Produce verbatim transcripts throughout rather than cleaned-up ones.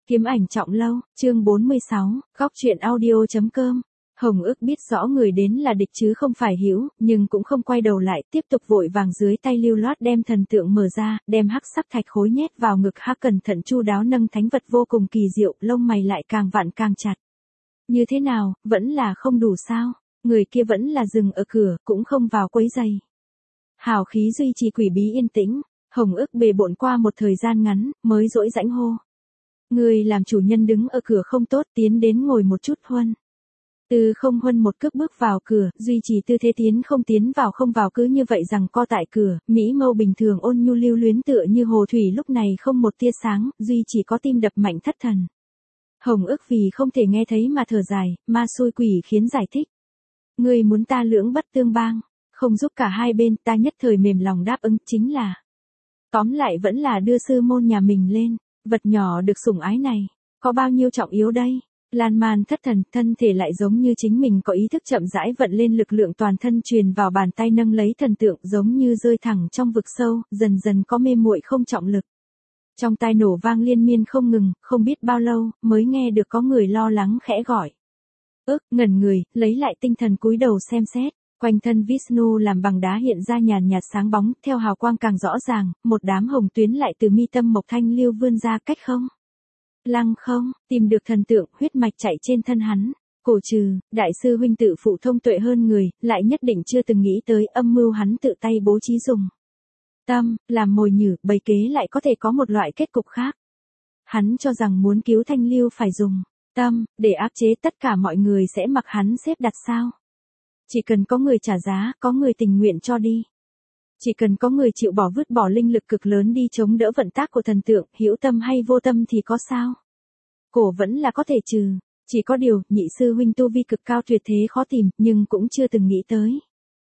Kiếm ảnh trọng lâu, chương bốn mươi sáu, góc truyện audio.com. Hồng ức biết rõ người đến là địch chứ không phải hữu, nhưng cũng không quay đầu lại, tiếp tục vội vàng dưới tay lưu loát đem thần tượng mở ra, đem hắc sắc thạch khối nhét vào ngực, hắc cẩn thận chu đáo nâng thánh vật vô cùng kỳ diệu, lông mày lại càng vặn càng chặt. Như thế nào, vẫn là không đủ sao? Người kia vẫn là dừng ở cửa, cũng không vào quấy giày. Hào khí duy trì quỷ bí yên tĩnh, Hồng ức bề bộn qua một thời gian ngắn, mới dỗi rãnh hô. Người làm chủ nhân đứng ở cửa không tốt, tiến đến ngồi một chút. Huân. Từ không Huân một cước bước vào cửa, duy trì tư thế tiến không tiến vào không vào, cứ như vậy rằng co tại cửa, mỹ mâu bình thường ôn nhu lưu luyến tựa như hồ thủy lúc này không một tia sáng, duy chỉ có tim đập mạnh thất thần. Hồng ức vì không thể nghe thấy mà thở dài, ma xui quỷ khiến giải thích. Người muốn ta lưỡng bất tương bang, không giúp cả hai bên, ta nhất thời mềm lòng đáp ứng, chính là. Tóm lại vẫn là đưa sư môn nhà mình lên. Vật nhỏ được sủng ái này, có bao nhiêu trọng yếu đây? Lan Man thất thần, thân thể lại giống như chính mình có ý thức chậm rãi vận lên, lực lượng toàn thân truyền vào bàn tay nâng lấy thần tượng, giống như rơi thẳng trong vực sâu, dần dần có mê muội không trọng lực. Trong tai nổ vang liên miên không ngừng, không biết bao lâu, mới nghe được có người lo lắng khẽ gọi. Ước, ngẩn người, lấy lại tinh thần cúi đầu xem xét. Quanh thân Vishnu làm bằng đá hiện ra nhàn nhạt sáng bóng, theo hào quang càng rõ ràng, một đám hồng tuyến lại từ mi tâm mộc thanh lưu vươn ra cách không. Lăng không, tìm được thần tượng, huyết mạch chạy trên thân hắn. Cổ trừ, đại sư huynh tự phụ thông tuệ hơn người, lại nhất định chưa từng nghĩ tới âm mưu hắn tự tay bố trí dùng. Tâm, làm mồi nhử, bày kế lại có thể có một loại kết cục khác. Hắn cho rằng muốn cứu thanh lưu phải dùng tâm, để áp chế tất cả mọi người sẽ mặc hắn xếp đặt sao. Chỉ cần có người trả giá, có người tình nguyện cho đi. Chỉ cần có người chịu bỏ vứt bỏ linh lực cực lớn đi chống đỡ vận tác của thần tượng, hữu tâm hay vô tâm thì có sao? Cổ vẫn là có thể trừ. Chỉ có điều, nhị sư huynh tu vi cực cao tuyệt thế khó tìm, nhưng cũng chưa từng nghĩ tới.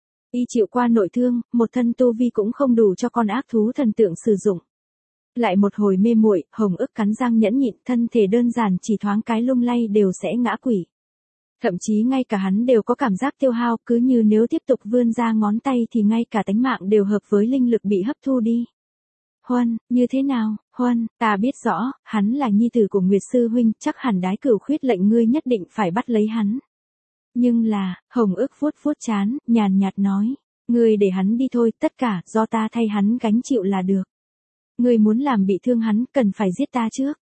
Y chịu qua nội thương, một thân tu vi cũng không đủ cho con ác thú thần tượng sử dụng. Lại một hồi mê muội, Hồng ức cắn răng nhẫn nhịn, thân thể đơn giản chỉ thoáng cái lung lay đều sẽ ngã quỷ. Thậm chí ngay cả hắn đều có cảm giác tiêu hao, cứ như nếu tiếp tục vươn ra ngón tay thì ngay cả tánh mạng đều hợp với linh lực bị hấp thu đi. Huân, như thế nào? Huân, ta biết rõ, hắn là nhi tử của Nguyệt sư huynh, chắc hẳn đái cửu khuyết lệnh ngươi nhất định phải bắt lấy hắn. Nhưng là, Hồng ức vuốt vuốt trán, nhàn nhạt nói, ngươi để hắn đi thôi, tất cả do ta thay hắn gánh chịu là được. Ngươi muốn làm bị thương hắn, cần phải giết ta trước.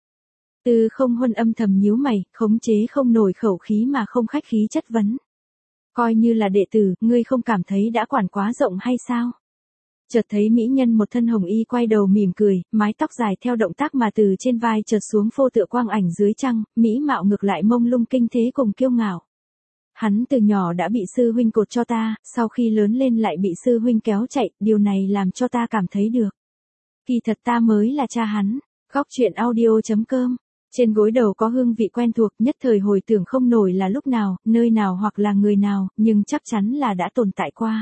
Từ không Huân âm thầm nhíu mày, khống chế không nổi khẩu khí mà không khách khí chất vấn. Coi như là đệ tử, ngươi không cảm thấy đã quản quá rộng hay sao? Chợt thấy mỹ nhân một thân hồng y quay đầu mỉm cười, mái tóc dài theo động tác mà từ trên vai chợt xuống phô tựa quang ảnh dưới trăng, mỹ mạo ngược lại mông lung kinh thế cùng kiêu ngạo. Hắn từ nhỏ đã bị sư huynh cột cho ta, sau khi lớn lên lại bị sư huynh kéo chạy, điều này làm cho ta cảm thấy được. Kỳ thật ta mới là cha hắn. Góc truyện audio.com. Trên gối đầu có hương vị quen thuộc, nhất thời hồi tưởng không nổi là lúc nào, nơi nào hoặc là người nào, nhưng chắc chắn là đã tồn tại qua.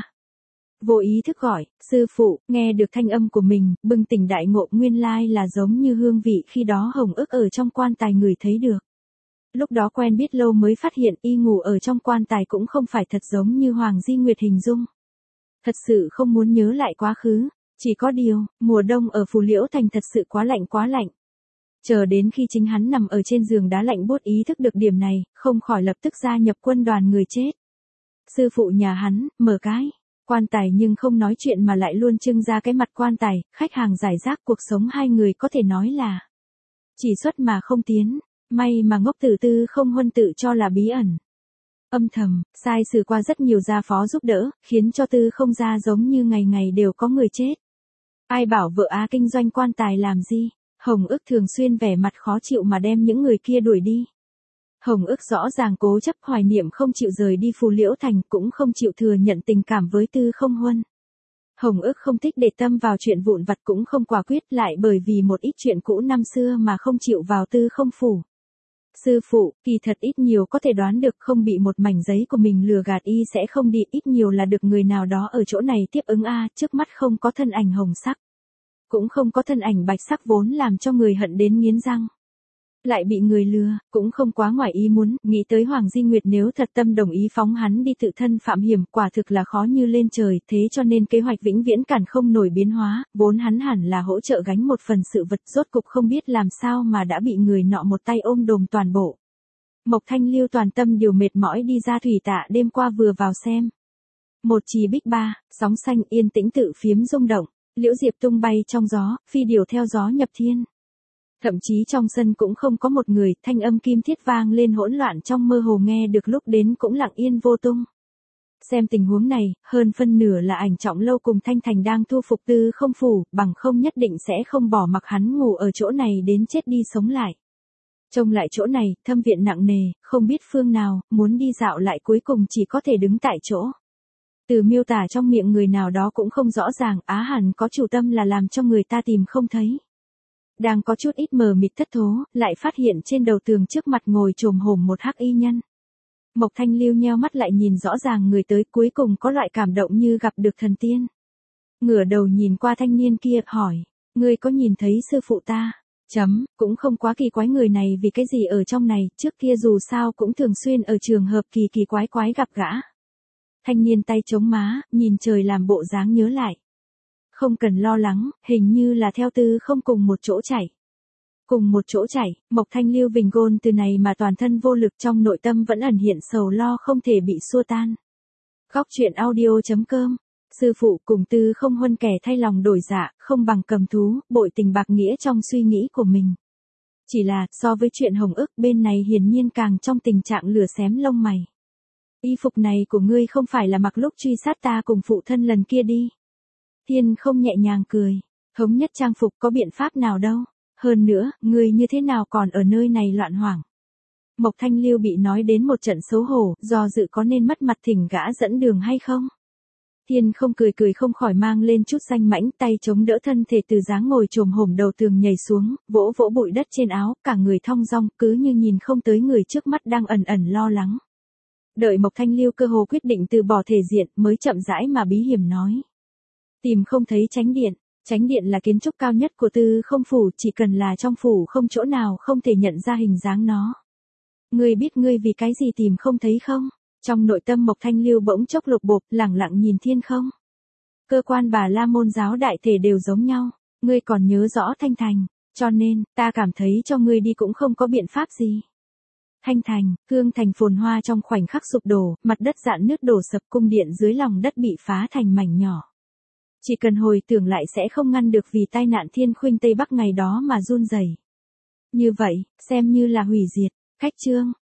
Vô ý thức gọi, sư phụ, nghe được thanh âm của mình, bừng tỉnh đại ngộ, nguyên lai là giống như hương vị khi đó Hồng ức ở trong quan tài người thấy được. Lúc đó quen biết lâu mới phát hiện y ngủ ở trong quan tài cũng không phải thật giống như Hoàng Di Nguyệt hình dung. Thật sự không muốn nhớ lại quá khứ, chỉ có điều, mùa đông ở Phù Liễu Thành thật sự quá lạnh quá lạnh. Chờ đến khi chính hắn nằm ở trên giường đá lạnh buốt ý thức được điểm này, không khỏi lập tức gia nhập quân đoàn người chết. Sư phụ nhà hắn, mở cái quan tài nhưng không nói chuyện mà lại luôn trưng ra cái mặt quan tài, khách hàng giải rác, cuộc sống hai người có thể nói là chỉ xuất mà không tiến, may mà ngốc tử Tư không Huân tự cho là bí ẩn. Âm thầm, sai sử qua rất nhiều gia phó giúp đỡ, khiến cho Tư không gia giống như ngày ngày đều có người chết. Ai bảo vợ á kinh doanh quan tài làm gì? Hồng ức thường xuyên vẻ mặt khó chịu mà đem những người kia đuổi đi. Hồng ức rõ ràng cố chấp hoài niệm không chịu rời đi Phù Liễu Thành, cũng không chịu thừa nhận tình cảm với Tư không Huân. Hồng ức không thích để tâm vào chuyện vụn vặt, cũng không quả quyết lại bởi vì một ít chuyện cũ năm xưa mà không chịu vào Tư không phủ. Sư phụ, kỳ thật ít nhiều có thể đoán được, không bị một mảnh giấy của mình lừa gạt y sẽ không đi, ít nhiều là được người nào đó ở chỗ này tiếp ứng a, trước mắt không có thân ảnh hồng sắc. Cũng không có thân ảnh bạch sắc vốn làm cho người hận đến nghiến răng. Lại bị người lừa, cũng không quá ngoài ý muốn, nghĩ tới Hoàng Di Nguyệt nếu thật tâm đồng ý phóng hắn đi tự thân phạm hiểm, quả thực là khó như lên trời, thế cho nên kế hoạch vĩnh viễn cản không nổi biến hóa, vốn hắn hẳn là hỗ trợ gánh một phần sự vật, rốt cục không biết làm sao mà đã bị người nọ một tay ôm đồm toàn bộ. Mộc Thanh Lưu toàn tâm điều mệt mỏi đi ra thủy tạ đêm qua vừa vào xem. Một trì bích ba, sóng xanh yên tĩnh tự phiếm rung động, liễu diệp tung bay trong gió, phi điều theo gió nhập thiên. Thậm chí trong sân cũng không có một người, thanh âm kim thiết vang lên hỗn loạn trong mơ hồ nghe được lúc đến cũng lặng yên vô tung. Xem tình huống này, hơn phân nửa là ảnh Trọng Lâu cùng Thanh Thành đang thu phục Tư Không phủ, bằng không nhất định sẽ không bỏ mặc hắn ngủ ở chỗ này đến chết đi sống lại. Trông lại chỗ này, thâm viện nặng nề, không biết phương nào, muốn đi dạo lại cuối cùng chỉ có thể đứng tại chỗ. Từ miêu tả trong miệng người nào đó cũng không rõ ràng, á hẳn có chủ tâm là làm cho người ta tìm không thấy. Đang có chút ít mờ mịt thất thố, lại phát hiện trên đầu tường trước mặt ngồi chồm hổm một hắc y nhân. Mộc Thanh Lưu nheo mắt lại nhìn rõ ràng người tới, cuối cùng có loại cảm động như gặp được thần tiên. Ngửa đầu nhìn qua thanh niên kia, hỏi, ngươi có nhìn thấy sư phụ ta? Chấm, cũng không quá kỳ quái người này vì cái gì ở trong này, trước kia dù sao cũng thường xuyên ở trường hợp kỳ kỳ quái quái gặp gã. Thanh niên tay chống má, nhìn trời làm bộ dáng nhớ lại. Không cần lo lắng, hình như là theo Tư Không cùng một chỗ chảy. Cùng một chỗ chảy, Mộc Thanh Lưu vình gôn từ này mà toàn thân vô lực, trong nội tâm vẫn ẩn hiện sầu lo không thể bị xua tan. Góc truyện audio chấm com. Sư phụ cùng Tư Không huân kẻ thay lòng đổi dạ, không bằng cầm thú, bội tình bạc nghĩa trong suy nghĩ của mình. Chỉ là, so với chuyện hồng ức, bên này hiển nhiên càng trong tình trạng lửa xém lông mày. Y phục này của ngươi không phải là mặc lúc truy sát ta cùng phụ thân lần kia đi. Thiên Không nhẹ nhàng cười, thống nhất trang phục có biện pháp nào đâu, hơn nữa, ngươi như thế nào còn ở nơi này loạn hoảng. Mộc Thanh Lưu bị nói đến một trận xấu hổ, do dự có nên mất mặt thỉnh gã dẫn đường hay không. Thiên Không cười cười không khỏi mang lên chút danh mãnh, tay chống đỡ thân thể từ dáng ngồi chồm hổm đầu tường nhảy xuống, vỗ vỗ bụi đất trên áo, cả người thong dong, cứ như nhìn không tới người trước mắt đang ẩn ẩn lo lắng. Đợi Mộc Thanh Lưu cơ hồ quyết định từ bỏ thể diện, mới chậm rãi mà bí hiểm nói. Tìm không thấy chánh điện, chánh điện là kiến trúc cao nhất của Tư Không phủ, chỉ cần là trong phủ không chỗ nào không thể nhận ra hình dáng nó. Ngươi biết ngươi vì cái gì tìm không thấy không? Trong nội tâm Mộc Thanh Lưu bỗng chốc lục bộp, lẳng lặng nhìn Thiên Không. Cơ quan Bà La Môn giáo đại thể đều giống nhau, ngươi còn nhớ rõ Thanh Thành, cho nên, ta cảm thấy cho ngươi đi cũng không có biện pháp gì. Thanh Thành, Cương Thành phồn hoa trong khoảnh khắc sụp đổ, mặt đất rạn nứt đổ sập, cung điện dưới lòng đất bị phá thành mảnh nhỏ. Chỉ cần hồi tưởng lại sẽ không ngăn được vì tai nạn Thiên Khuynh Tây Bắc ngày đó mà run rẩy. Như vậy, xem như là hủy diệt. Khách chương,